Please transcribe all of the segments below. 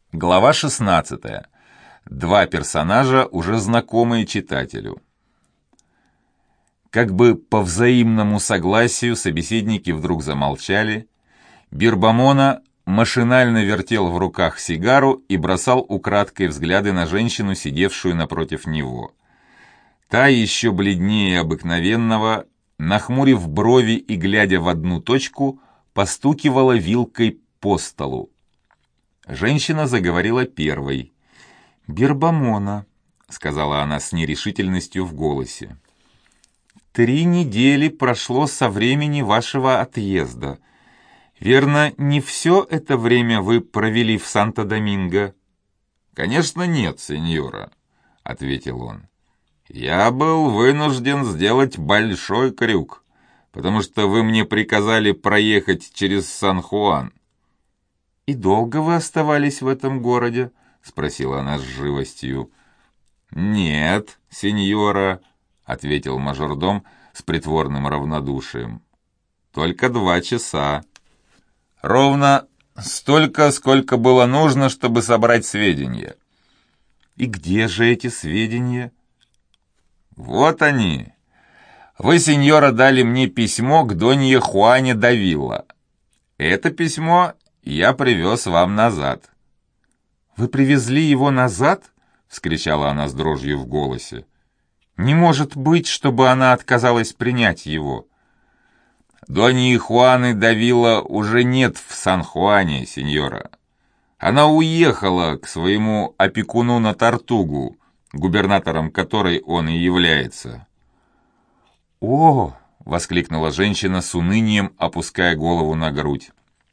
Глава 16. Два персонажа, уже знакомые читателю. Как бы по взаимному согласию собеседники вдруг замолчали. Бирбамона машинально вертел в руках сигару и бросал украдкой взгляды на женщину, сидевшую напротив него. Та еще бледнее обыкновенного, нахмурив брови и глядя в одну точку, постукивала вилкой по столу. Женщина заговорила первой. «Бирбамона», — сказала она с нерешительностью в голосе. 3 недели прошло со времени вашего отъезда. Верно, не все это время вы провели в Санто-Доминго?» «Конечно нет, сеньора», — ответил он. «Я был вынужден сделать большой крюк, потому что вы мне приказали проехать через Сан-Хуан». «И долго вы оставались в этом городе?» — спросила она с живостью. «Нет, сеньора», — ответил мажордом с притворным равнодушием. «Только 2 часа. Ровно столько, сколько было нужно, чтобы собрать сведения». «И где же эти сведения?» «Вот они. Вы, сеньора, дали мне письмо к донье Хуане Давилла. Это письмо я привез вам назад». «Вы привезли его назад?» — вскричала она с дрожью в голосе. «Не может быть, чтобы она отказалась принять его». «Доньи Хуаны Давилла уже нет в Сан-Хуане, сеньора. Она уехала к своему опекуну на Тартугу, губернатором которой он и является». «О!» — воскликнула женщина с унынием, опуская голову на грудь.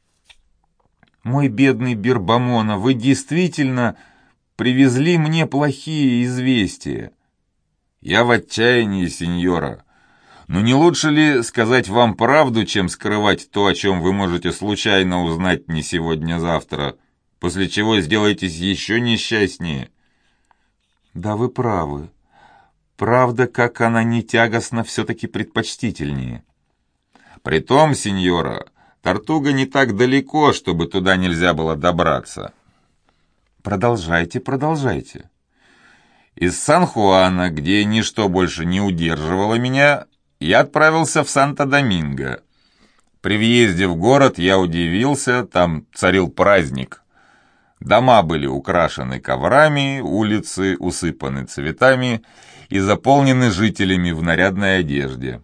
«Мой бедный Бирбамона, вы действительно привезли мне плохие известия». «Я в отчаянии, сеньора. Но не лучше ли сказать вам правду, чем скрывать то, о чем вы можете случайно узнать не сегодня-завтра, после чего сделаетесь еще несчастнее?» «Да вы правы. Правда, как она не тягостна, все-таки предпочтительнее». «Притом, сеньора, Тартуга не так далеко, чтобы туда нельзя было добраться». «Продолжайте, продолжайте». Из Сан-Хуана, где ничто больше не удерживало меня, я отправился в Санто-Доминго. При въезде в город я удивился, там царил праздник. Дома были украшены коврами, улицы усыпаны цветами и заполнены жителями в нарядной одежде.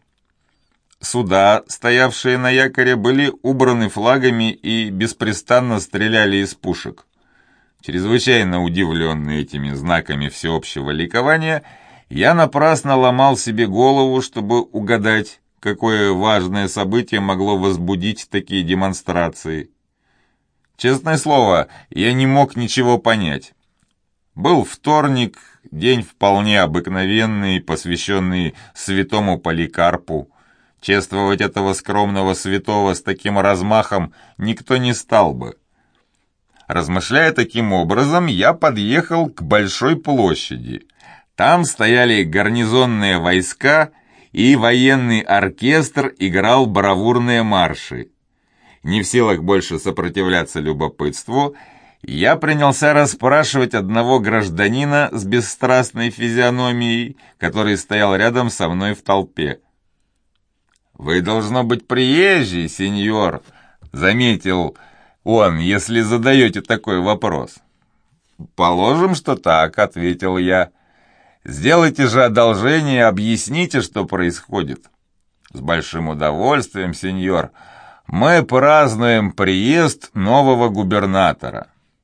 Суда, стоявшие на якоре, были убраны флагами и беспрестанно стреляли из пушек. Чрезвычайно удивленный этими знаками всеобщего ликования, я напрасно ломал себе голову, чтобы угадать, какое важное событие могло возбудить такие демонстрации. Честное слово, я не мог ничего понять. Был вторник, день вполне обыкновенный, посвященный святому Поликарпу. Чествовать этого скромного святого с таким размахом никто не стал бы. Размышляя таким образом, я подъехал к Большой площади. Там стояли гарнизонные войска, и военный оркестр играл бравурные марши. Не в силах больше сопротивляться любопытству, я принялся расспрашивать одного гражданина с бесстрастной физиономией, который стоял рядом со мной в толпе. «Вы, должно быть, приезжий, сеньор», — заметил он, «если задаете такой вопрос». «Положим, что так», — ответил я. «Сделайте же одолжение и объясните, что происходит». «С большим удовольствием, сеньор. Мы празднуем приезд нового губернатора».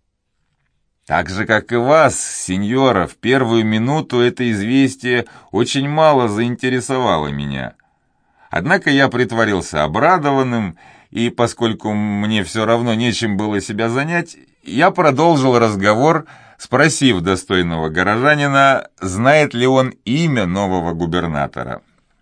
«Так же, как и вас, сеньора, в первую минуту это известие очень мало заинтересовало меня. Однако я притворился обрадованным, и поскольку мне все равно нечем было себя занять, я продолжил разговор, спросив достойного горожанина, знает ли он имя нового губернатора.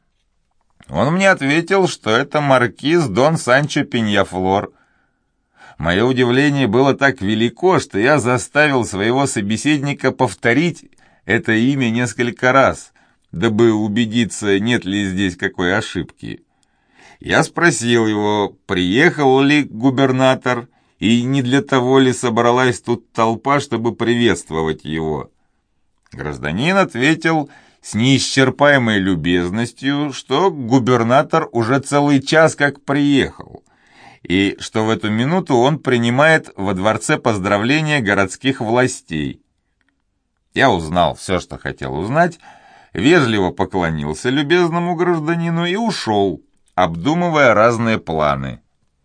Он мне ответил, что это маркиз Дон Санчо Пиньяфлор. Мое удивление было так велико, что я заставил своего собеседника повторить это имя несколько раз, дабы убедиться, нет ли здесь какой ошибки. Я спросил его, приехал ли губернатор, и не для того ли собралась тут толпа, чтобы приветствовать его? Гражданин ответил с неисчерпаемой любезностью, что губернатор уже целый час как приехал, и что в эту минуту он принимает во дворце поздравления городских властей. Я узнал все, что хотел узнать, вежливо поклонился любезному гражданину и ушел, обдумывая разные планы.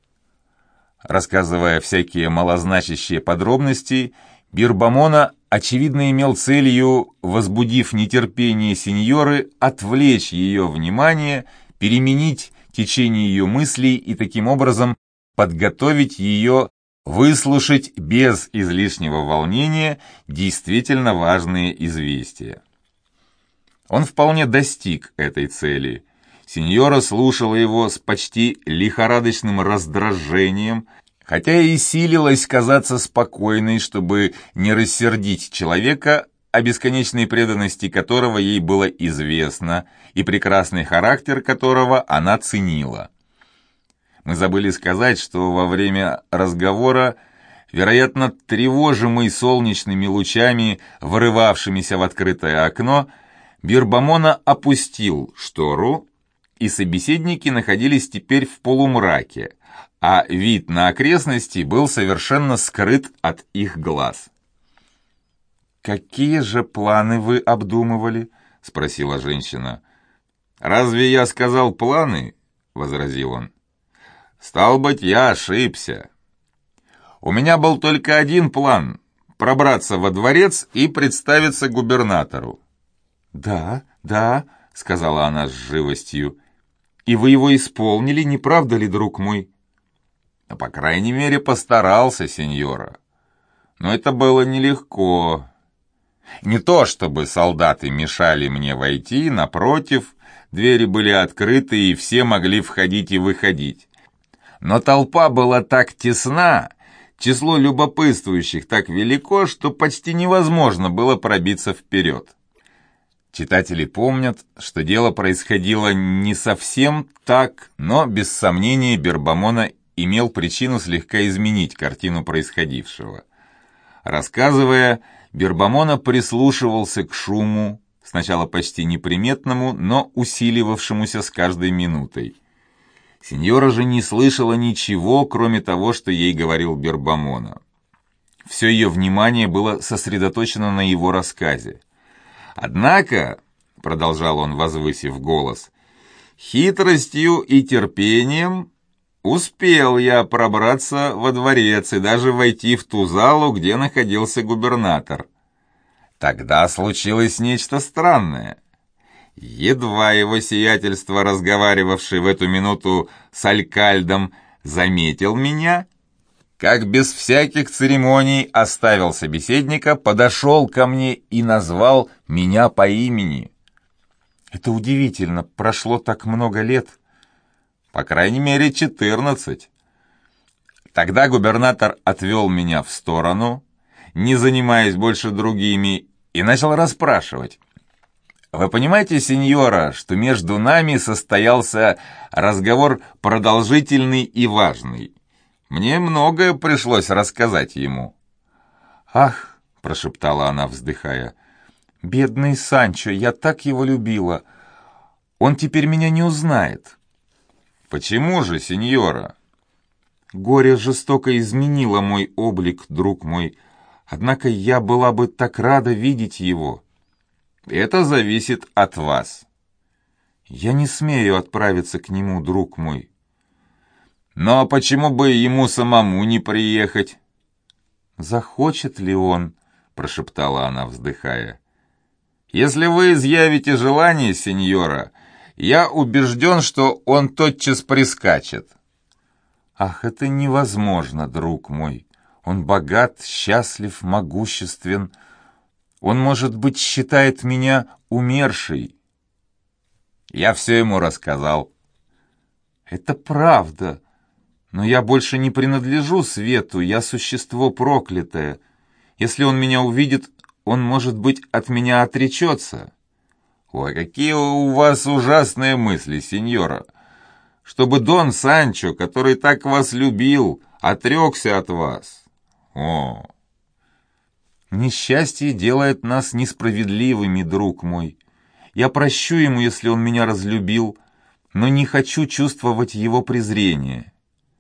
Рассказывая всякие малозначащие подробности, Бирбамона, очевидно, имел целью, возбудив нетерпение сеньоры, отвлечь ее внимание, переменить течение ее мыслей и таким образом подготовить ее выслушать без излишнего волнения действительно важные известия. Он вполне достиг этой цели. Сеньора слушала его с почти лихорадочным раздражением, хотя и силилась казаться спокойной, чтобы не рассердить человека, о бесконечной преданности которого ей было известно, и прекрасный характер которого она ценила. Мы забыли сказать, что во время разговора, вероятно, тревожимый солнечными лучами, вырывавшимися в открытое окно, Бирбамона опустил штору, и собеседники находились теперь в полумраке, а вид на окрестности был совершенно скрыт от их глаз. «Какие же планы вы обдумывали?» — спросила женщина. «Разве я сказал планы?» — возразил он. «Стал быть, я ошибся. У меня был только один план — пробраться во дворец и представиться губернатору». «Да, да», — сказала она с живостью. «И вы его исполнили, не правда ли, друг мой?» «По крайней мере, постарался, сеньора. Но это было нелегко. Не то чтобы солдаты мешали мне войти, напротив, двери были открыты, и все могли входить и выходить. Но толпа была так тесна, число любопытствующих так велико, что почти невозможно было пробиться вперед. Читатели помнят, что дело происходило не совсем так, но без сомнения Бирбамона имел причину слегка изменить картину происходившего. Рассказывая, Бирбамона прислушивался к шуму, сначала почти неприметному, но усиливавшемуся с каждой минутой. Сеньора же не слышала ничего, кроме того, что ей говорил Бирбамона. Все ее внимание было сосредоточено на его рассказе. «Однако», — продолжал он, возвысив голос, — «хитростью и терпением успел я пробраться во дворец и даже войти в ту залу, где находился губернатор. Тогда случилось нечто странное. Едва его сиятельство, разговаривавший в эту минуту с алькальдом, заметил меня, как без всяких церемоний оставил собеседника, подошел ко мне и назвал меня по имени». «Это удивительно, прошло так много лет». «По крайней мере, 14. Тогда губернатор отвел меня в сторону, не занимаясь больше другими, и начал расспрашивать. Вы понимаете, сеньора, что между нами состоялся разговор продолжительный и важный? Мне многое пришлось рассказать ему». «Ах!» — прошептала она, вздыхая. «Бедный Санчо, я так его любила. Он теперь меня не узнает». «Почему же, сеньора?» «Горе жестоко изменило мой облик, друг мой. Однако я была бы так рада видеть его». «Это зависит от вас». «Я не смею отправиться к нему, друг мой». «Но почему бы ему самому не приехать?» «Захочет ли он?» — прошептала она, вздыхая. «Если вы изъявите желание, сеньора, я убежден, что он тотчас прискачет». «Ах, это невозможно, друг мой. Он богат, счастлив, могуществен. Он, может быть, считает меня умершей». Я все ему рассказал. «Это правда. Но я больше не принадлежу свету, я существо проклятое. Если он меня увидит, он, может быть, от меня отречется». «Ой, какие у вас ужасные мысли, сеньора! Чтобы Дон Санчо, который так вас любил, Отрекся от вас. О! Несчастье делает нас несправедливыми, друг мой. Я прощу ему, если он меня разлюбил, но не хочу чувствовать его презрение.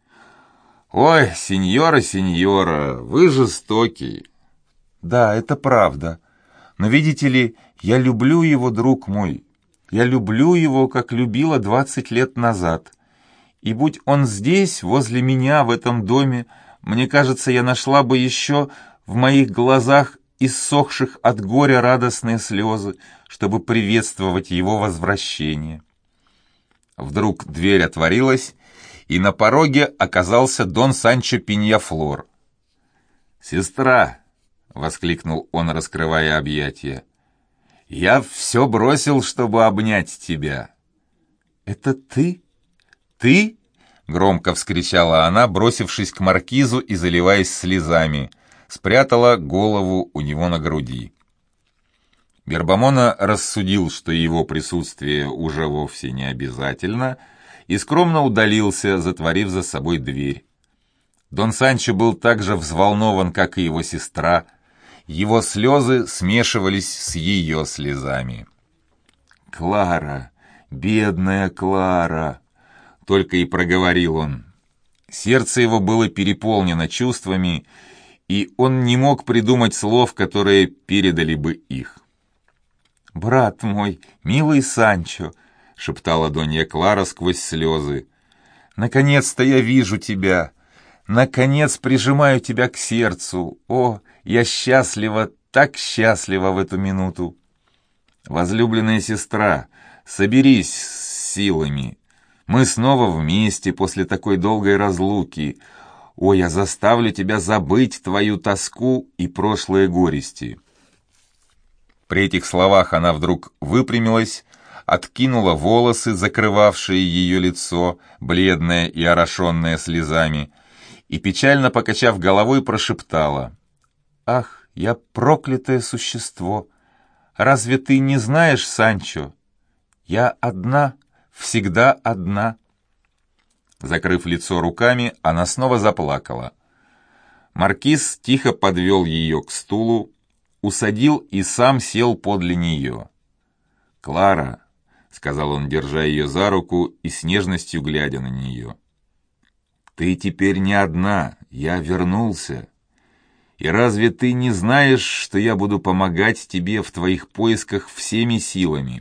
Ой, сеньора, сеньора, вы жестокий. Да, это правда. Но видите ли, я люблю его, друг мой. Я люблю его, как любила 20 лет назад. И будь он здесь, возле меня, в этом доме, мне кажется, я нашла бы еще в моих глазах иссохших от горя радостные слезы, чтобы приветствовать его возвращение. Вдруг дверь отворилась, и на пороге оказался Дон Санчо Пиньяфлор. «Сестра!» — воскликнул он, раскрывая объятия. «Я все бросил, чтобы обнять тебя». «Это ты? Ты?» — громко вскричала она, бросившись к маркизу и заливаясь слезами, спрятала голову у него на груди. Бирбамона рассудил, что его присутствие уже вовсе не обязательно, и скромно удалился, затворив за собой дверь. Дон Санчо был так же взволнован, как и его сестра. Его слезы смешивались с ее слезами. «Клара, бедная Клара!» — только и проговорил он. Сердце его было переполнено чувствами, и он не мог придумать слов, которые передали бы их. «Брат мой, милый Санчо!» — шептала Донья Клара сквозь слезы. «Наконец-то я вижу тебя! Наконец прижимаю тебя к сердцу! О, я счастлива, так счастлива в эту минуту!» «Возлюбленная сестра, соберись с силами! Мы снова вместе после такой долгой разлуки! О, я заставлю тебя забыть твою тоску и прошлые горести!» При этих словах она вдруг выпрямилась, откинула волосы, закрывавшие ее лицо, бледное и орошенное слезами, и, печально покачав головой, прошептала: «Ах, я проклятое существо! Разве ты не знаешь, Санчо? Я одна, всегда одна!» Закрыв лицо руками, она снова заплакала. Маркиз тихо подвел ее к стулу, усадил и сам сел подле нее. «Клара», — сказал он, держа ее за руку и с нежностью глядя на нее, — «ты теперь не одна, я вернулся. И разве ты не знаешь, что я буду помогать тебе в твоих поисках всеми силами?»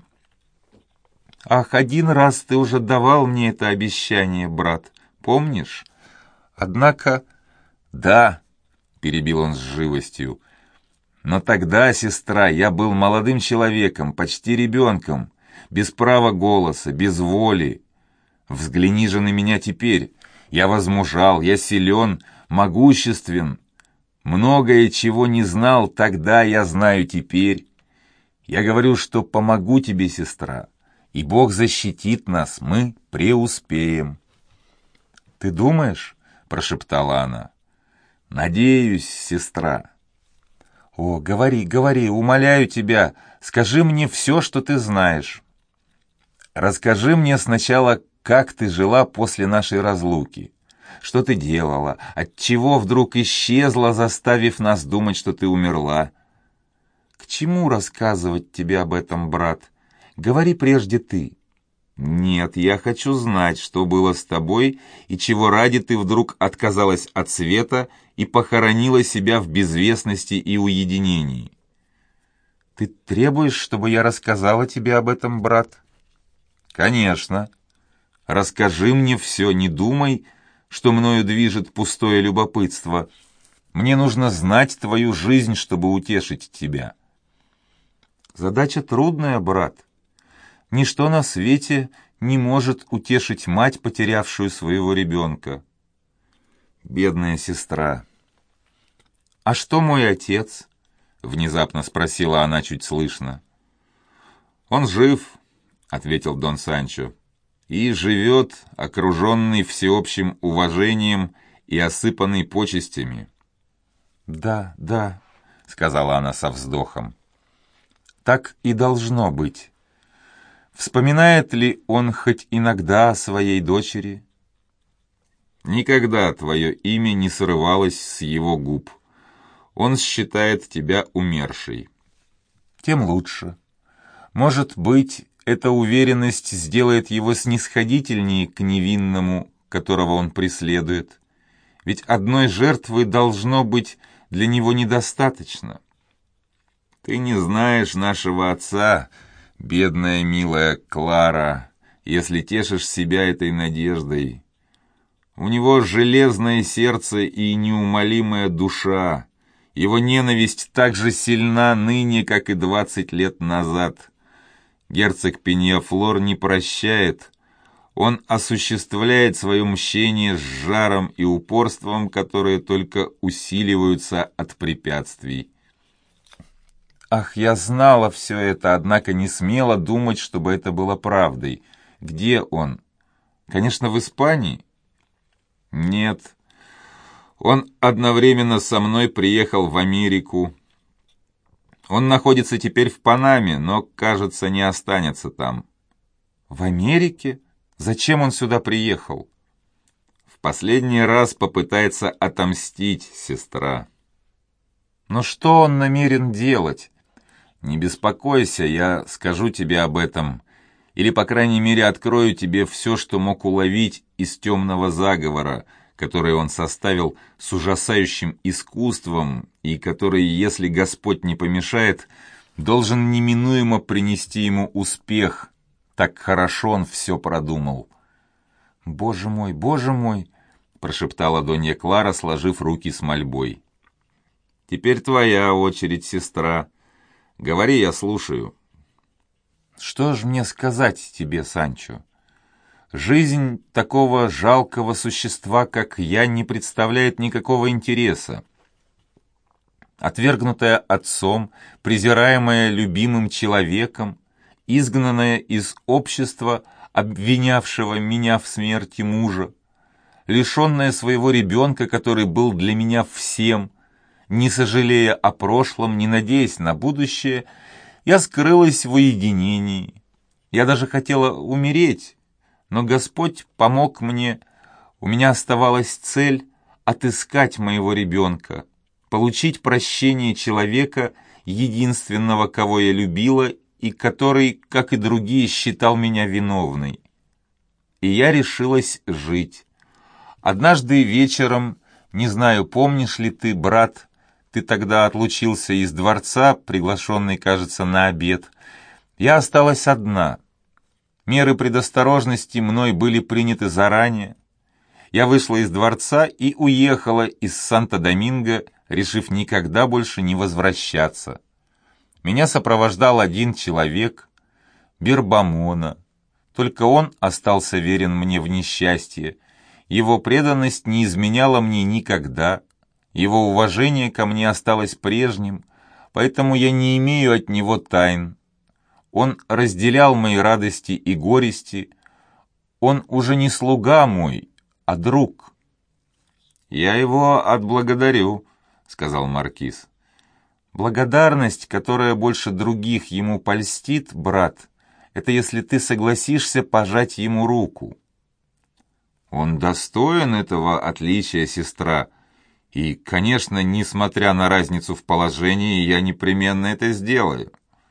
«Ах, один раз ты уже давал мне это обещание, брат, помнишь? Однако...» «Да», — перебил он с живостью, — «но тогда, сестра, я был молодым человеком, почти ребенком, без права голоса, без воли. Взгляни же на меня теперь. Я возмужал, я силен, могуществен. Многое, чего не знал тогда, я знаю теперь. Я говорю, что помогу тебе, сестра, и Бог защитит нас, мы преуспеем». «Ты думаешь?» — прошептала она. «Надеюсь, сестра». «О, говори, говори, умоляю тебя, скажи мне все, что ты знаешь. Расскажи мне сначала, как ты жила после нашей разлуки, что ты делала, отчего вдруг исчезла, заставив нас думать, что ты умерла. К чему рассказывать тебе об этом, брат? Говори прежде ты». «Нет, я хочу знать, что было с тобой и чего ради ты вдруг отказалась от света и похоронила себя в безвестности и уединении». «Ты требуешь, чтобы я рассказала тебе об этом, брат?» «Конечно. Расскажи мне все, не думай, что мною движет пустое любопытство. Мне нужно знать твою жизнь, чтобы утешить тебя». «Задача трудная, брат. Ничто на свете не может утешить мать, потерявшую своего ребенка». «Бедная сестра». «А что мой отец?» — внезапно спросила она чуть слышно. «Он жив», — ответил Дон Санчо, — «и живет, окруженный всеобщим уважением и осыпанный почестями». «Да, да», — сказала она со вздохом, — «так и должно быть. Вспоминает ли он хоть иногда о своей дочери?» Никогда твое имя не срывалось с его губ. Он считает тебя умершей. Тем лучше. Может быть, эта уверенность сделает его снисходительнее к невинному, которого он преследует. Ведь одной жертвы должно быть для него недостаточно. Ты не знаешь нашего отца, бедная милая Клара, если тешишь себя этой надеждой. У него железное сердце и неумолимая душа. Его ненависть так же сильна ныне, как и 20 лет назад. Герцог Пеньяфлор не прощает. Он осуществляет свое мщение с жаром и упорством, которые только усиливаются от препятствий. Ах, я знала все это, однако не смела думать, чтобы это было правдой. Где он? Конечно, в Испании? Нет. Он одновременно со мной приехал в Америку. Он находится теперь в Панаме, но, кажется, не останется там. В Америке? Зачем он сюда приехал? В последний раз попытается отомстить, сестра. Но что он намерен делать? Не беспокойся, я скажу тебе об этом. Или, по крайней мере, открою тебе все, что мог уловить из темного заговора, который он составил с ужасающим искусством и который, если Господь не помешает, должен неминуемо принести ему успех. Так хорошо он все продумал. Боже мой!» — прошептала Донья Клара, сложив руки с мольбой. «Теперь твоя очередь, сестра. Говори, я слушаю». «Что ж мне сказать тебе, Санчо? Жизнь такого жалкого существа, как я, не представляет никакого интереса. Отвергнутая отцом, презираемая любимым человеком, изгнанная из общества, обвинявшего меня в смерти мужа, лишенная своего ребенка, который был для меня всем, не сожалея о прошлом, не надеясь на будущее, я скрылась в уединении. Я даже хотела умереть, но Господь помог мне. У меня оставалась цель отыскать моего ребенка, получить прощение человека, единственного, кого я любила, и который, как и другие, считал меня виновной. И я решилась жить. Однажды вечером, не знаю, помнишь ли ты, брат, ты тогда отлучился из дворца, приглашенный, кажется, на обед, я осталась одна. Меры предосторожности мной были приняты заранее. Я вышла из дворца и уехала из Санто-Доминго, решив никогда больше не возвращаться. Меня сопровождал один человек, Бирбамона. Только он остался верен мне в несчастье. Его преданность не изменяла мне никогда. Его уважение ко мне осталось прежним, поэтому я не имею от него тайн. Он разделял мои радости и горести. Он уже не слуга мой, а друг. «Я его отблагодарю», — сказал маркиз. «Благодарность, которая больше других ему польстит, брат, это если ты согласишься пожать ему руку». «Он достоин этого отличия, сестра, и, конечно, несмотря на разницу в положении, я непременно это сделаю».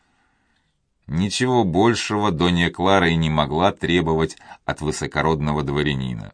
Ничего большего Донья Клара и не могла требовать от высокородного дворянина.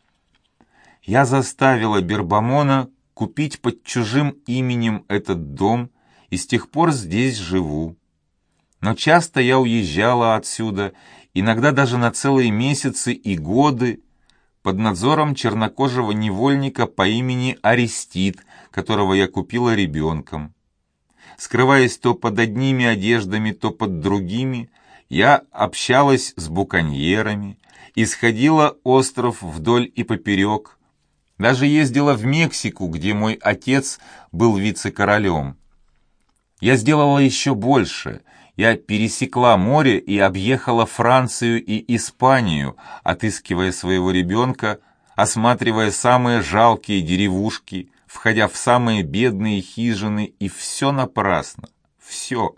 Я заставила Бирбамона купить под чужим именем этот дом, и с тех пор здесь живу. Но часто я уезжала отсюда, иногда даже на целые месяцы и годы, под надзором чернокожего невольника по имени Арестит, которого я купила ребенком. Скрываясь то под одними одеждами, то под другими, я общалась с буконьерами, исходила остров вдоль и поперек, даже ездила в Мексику, где мой отец был вице-королем. Я сделала еще больше. Я пересекла море и объехала Францию и Испанию, отыскивая своего ребенка, осматривая самые жалкие деревушки, входя в самые бедные хижины, и все напрасно. Все.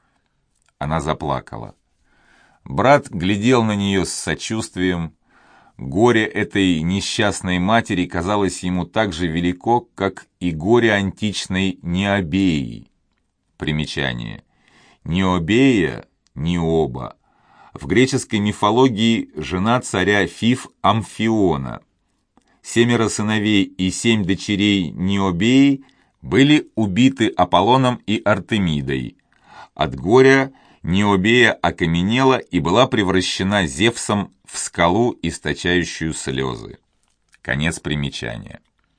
Она заплакала. Брат глядел на нее с сочувствием. Горе этой несчастной матери казалось ему так же велико, как и горе античной Необеи. Примечание. Необея, Необа. В греческой мифологии жена царя Фиф Амфиона. 7 сыновей и 7 дочерей Необеи были убиты Аполлоном и Артемидой. От горя Необея окаменела и была превращена Зевсом в скалу, источающую слезы. Конец примечания.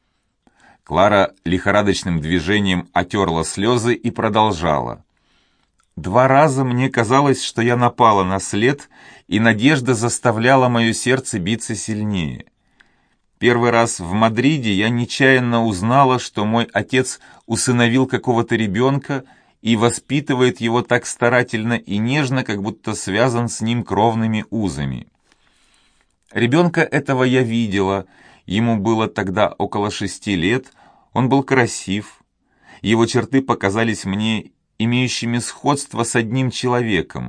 Клара лихорадочным движением отерла слезы и продолжала. 2 раза мне казалось, что я напала на след, и надежда заставляла мое сердце биться сильнее. Первый раз в Мадриде я нечаянно узнала, что мой отец усыновил какого-то ребенка и воспитывает его так старательно и нежно, как будто связан с ним кровными узами. Ребенка этого я видела, ему было тогда около 6 лет, он был красив, его черты показались мне имеющими сходство с одним человеком.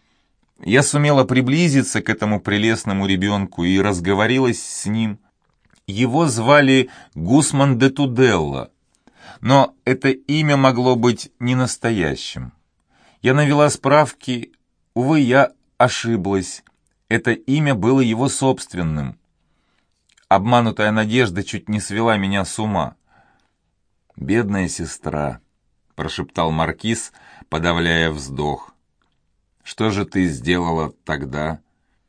Я сумела приблизиться к этому прелестному ребенку и разговорилась с ним. Его звали Гусман де Туделла, но это имя могло быть не настоящим. Я навела справки, увы, я ошиблась. Это имя было его собственным. Обманутая надежда чуть не свела меня с ума. «Бедная сестра», — прошептал маркиз, подавляя вздох. «Что же ты сделала тогда?»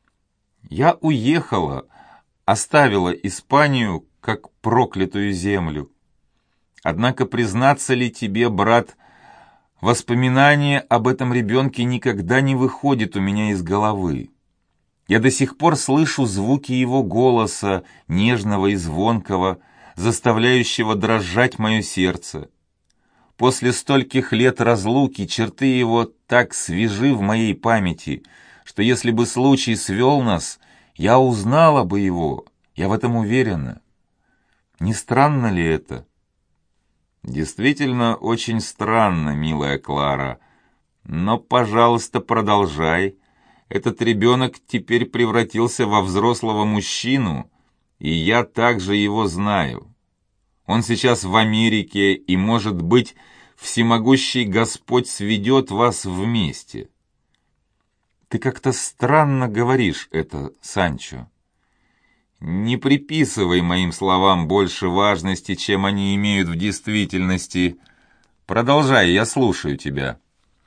«Я уехала, оставила Испанию как проклятую землю. Однако признаться ли тебе, брат, воспоминание об этом ребенке никогда не выходит у меня из головы. Я до сих пор слышу звуки его голоса, нежного и звонкого, заставляющего дрожать мое сердце. После стольких лет разлуки черты его так свежи в моей памяти, что если бы случай свел нас, я узнала бы его, я в этом уверена. Не странно ли это?» «Действительно, очень странно, милая Клара. Но, пожалуйста, продолжай. Этот ребенок теперь превратился во взрослого мужчину, и я также его знаю. Он сейчас в Америке, и, может быть, всемогущий Господь сведет вас вместе». «Ты как-то странно говоришь это, Санчо». «Не приписывай моим словам больше важности, чем они имеют в действительности. Продолжай, я слушаю тебя».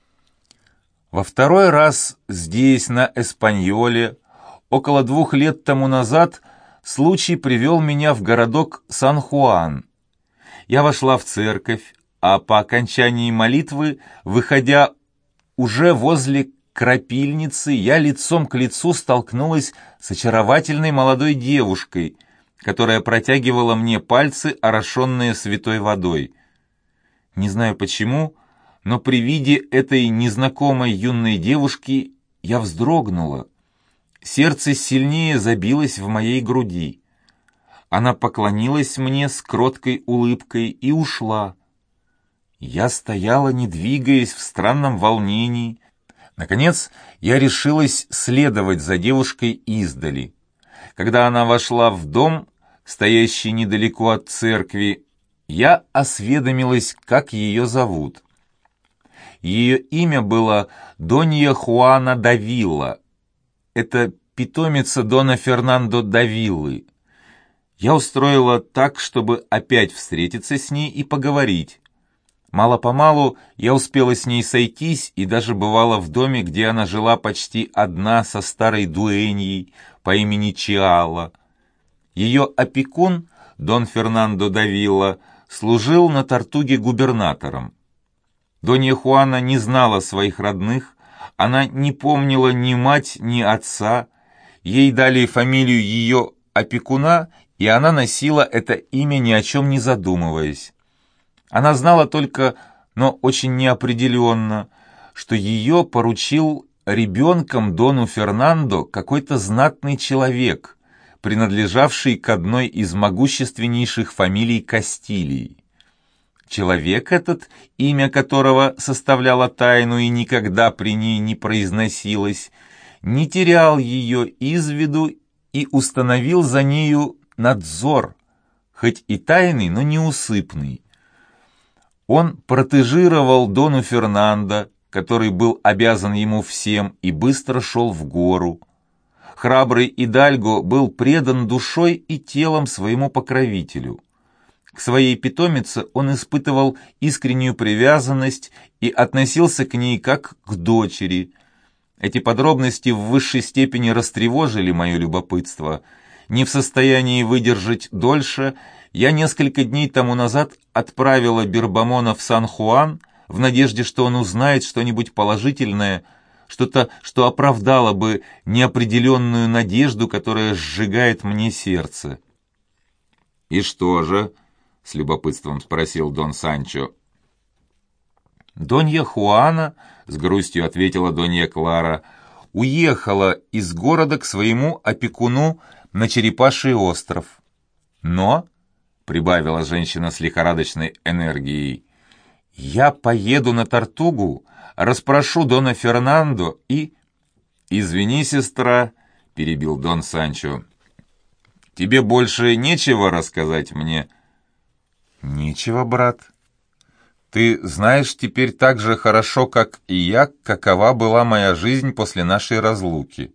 «Во второй раз здесь, на Эспаньоле, около 2 лет тому назад, случай привел меня в городок Сан-Хуан. Я вошла в церковь, а по окончании молитвы, выходя уже возле крапильницы, я лицом к лицу столкнулась с очаровательной молодой девушкой, которая протягивала мне пальцы, орошенные святой водой. Не знаю почему, но при виде этой незнакомой юной девушки я вздрогнула. Сердце сильнее забилось в моей груди. Она поклонилась мне с кроткой улыбкой и ушла. Я стояла, не двигаясь, в странном волнении. Наконец, я решилась следовать за девушкой издали. Когда она вошла в дом, стоящий недалеко от церкви, я осведомилась, как ее зовут. Ее имя было Донья Хуана Давилла. Это питомица Дона Фернандо Давиллы. Я устроила так, чтобы опять встретиться с ней и поговорить. Мало-помалу я успела с ней сойтись и даже бывала в доме, где она жила почти одна со старой дуэньей по имени Чиала. Ее опекун, Дон Фернандо Давилла, служил на Тортуге губернатором. Донья Хуана не знала своих родных, она не помнила ни мать, ни отца, ей дали фамилию ее опекуна, и она носила это имя, ни о чем не задумываясь. Она знала только, но очень неопределенно, что ее поручил ребенком Дону Фернандо какой-то знатный человек, принадлежавший к одной из могущественнейших фамилий Кастилии. Человек этот, имя которого составляло тайну и никогда при ней не произносилось, не терял ее из виду и установил за нею надзор, хоть и тайный, но неусыпный. Он протежировал Дону Фернандо, который был обязан ему всем, и быстро шел в гору. Храбрый Идальго был предан душой и телом своему покровителю. К своей питомице он испытывал искреннюю привязанность и относился к ней как к дочери. Эти подробности в высшей степени растревожили мое любопытство. Не в состоянии выдержать дольше, я несколько дней тому назад отправила Бирбамона в Сан-Хуан в надежде, что он узнает что-нибудь положительное, что-то, что оправдало бы неопределенную надежду, которая сжигает мне сердце. «И что же?» — с любопытством спросил Дон Санчо. «Донья Хуана», — с грустью ответила Донья Клара, — «уехала из города к своему опекуну на Черепаший остров. Но, — прибавила женщина с лихорадочной энергией, — я поеду на Тартугу, расспрошу Дона Фернандо и...» «Извини, сестра», — перебил Дон Санчо, — «тебе больше нечего рассказать мне?» «Нечего, брат. Ты знаешь теперь так же хорошо, как и я, какова была моя жизнь после нашей разлуки».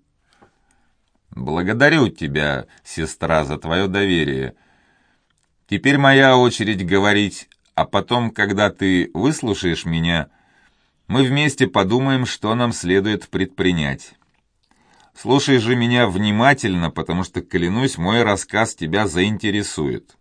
«Благодарю тебя, сестра, за твое доверие. Теперь моя очередь говорить, а потом, когда ты выслушаешь меня, мы вместе подумаем, что нам следует предпринять. Слушай же меня внимательно, потому что, клянусь, мой рассказ тебя заинтересует».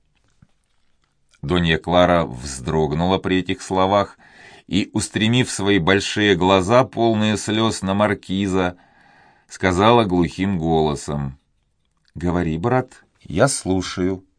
Донья Клара вздрогнула при этих словах и, устремив свои большие глаза, полные слез, на маркиза, сказала глухим голосом: «Говори, брат, я слушаю».